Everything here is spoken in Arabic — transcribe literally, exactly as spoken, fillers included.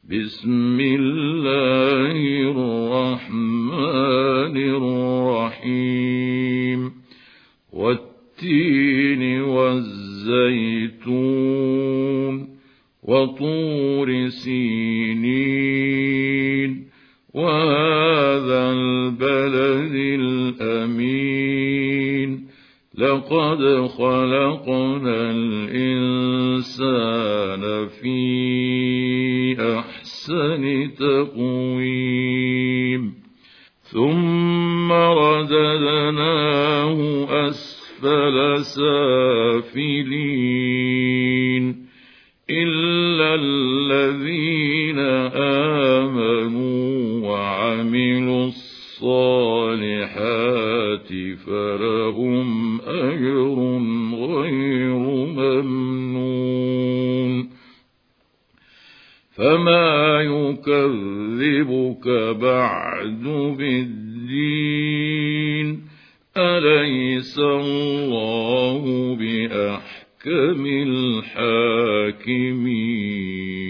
بسم الله الرحمن الرحيم والتين والزيتون وطور سينين وهذا البلد الأمين لقد خلقنا الإنسان في أحسن تقويم ثم رددناه أسفل سافلين إلا الذين آمنوا وعملوا الصالحات فلهم أجر غير ممنون فما يكذبك بعد بالدين أليس الله بأحكم الحاكمين